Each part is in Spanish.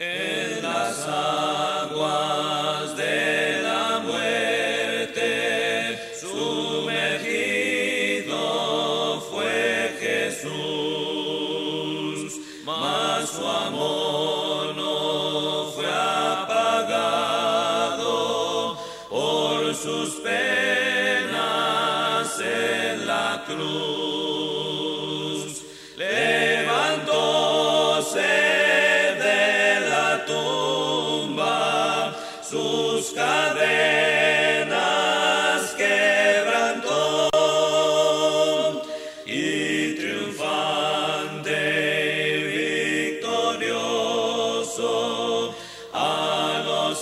En las aguas de la muerte sumergido fue Jesús, mas su amor no fue apagado por sus penas en la cruz. Levantóse sus cadenas quebrantó y triunfante y victorioso a los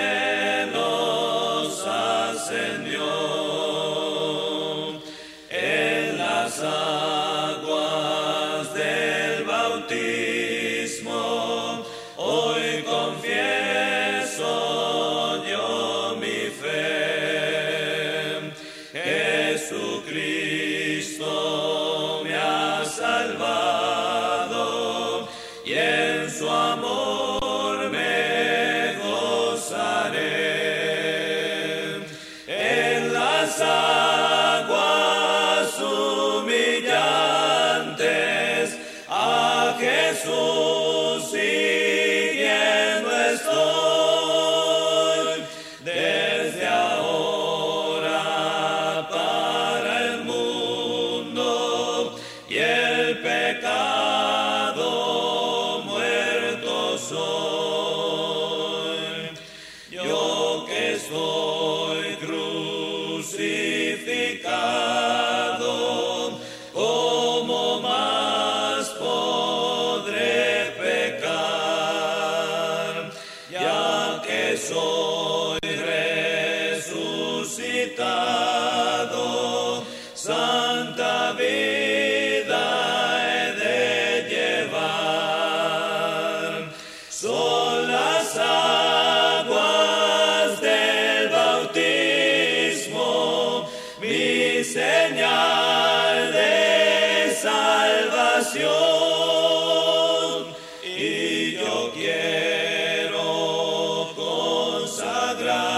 cielos ascendió. En las aguas del bautismo hoy confieso Jesucristo me ha salvado y en su amor me gozaré. En las aguas humillantes a Jesús siguiendo estoy desde y el pecado muerto soy. Yo que estoy crucificado, ¿cómo más podré pecar? Ya que soy resucitado, santa vida he de llevar. Son las aguas del bautismo mi señal de salvación, y yo quiero consagrar